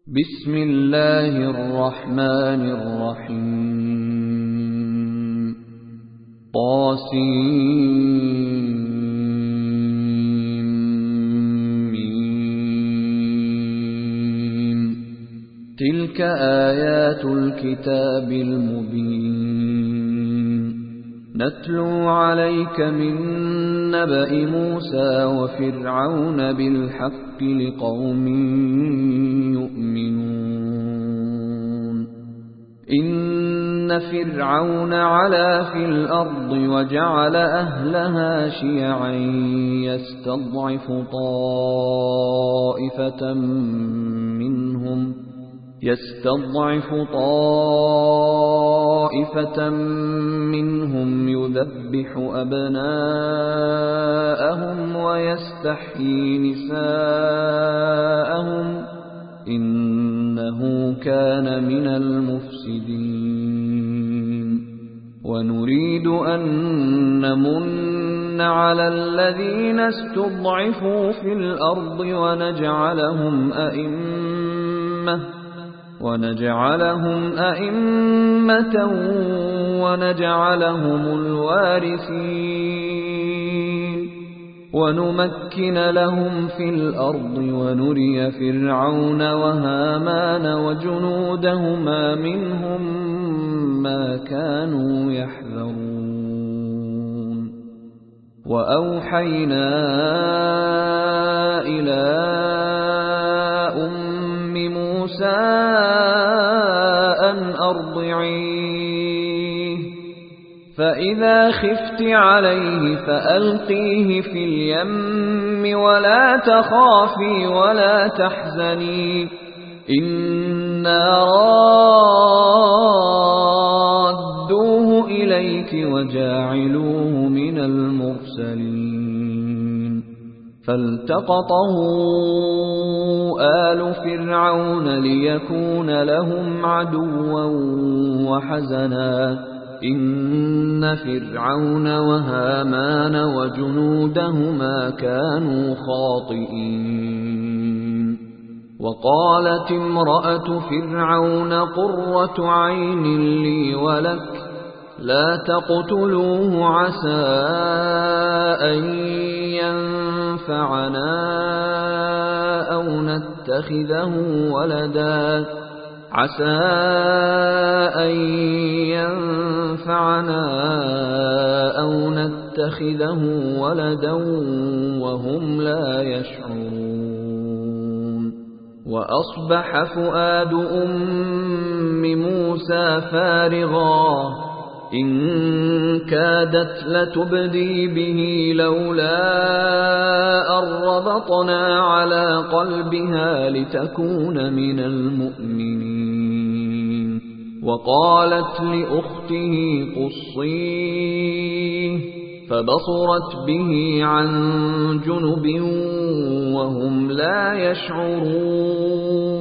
بسم الله الرحمن الرحيم طاسيم تلك آيات الكتاب المبين نتلو عليك من نبأ موسى وفرعون بالحق لقوم يؤمنون إن فرعون علا في الأرض وجعل أهلها شيعا يستضعف طائفة منهم يذبح أبناءهم ويستحيي نساءهم إنه كان من المفسدين ونريد أن نمن على الذين استضعفوا في الأرض ونجعلهم أئمة ونجعلهم الوارثين ونمكن لهم في الأرض ونري فرعون وهامان وجنودهما منهم ما كانوا يحذرون وأوحينا إلى موسى أن أرضعيه فإذا خفت عليه فألقيه في اليم ولا تخافي ولا تحزني إنا رادوه إليك وجاعلوه من المرسلين فالتقطه آل فرعون ليكون لهم عدوا وحزنا إن فرعون وهامان وجنودهما كانوا خاطئين وقالت امرأة فرعون قرة عين لي ولك لا تقتلوه عسى أن ينفعنا أو نتخذه ولدا وهم لا يشعرون وأصبح فؤاد أم موسى فارغا إن كادت لتبدي به لولا أن ربطنا على قلبها لتكون من المؤمنين وقالت لأخته قصيه فبصرت به عن جنب وهم لا يشعرون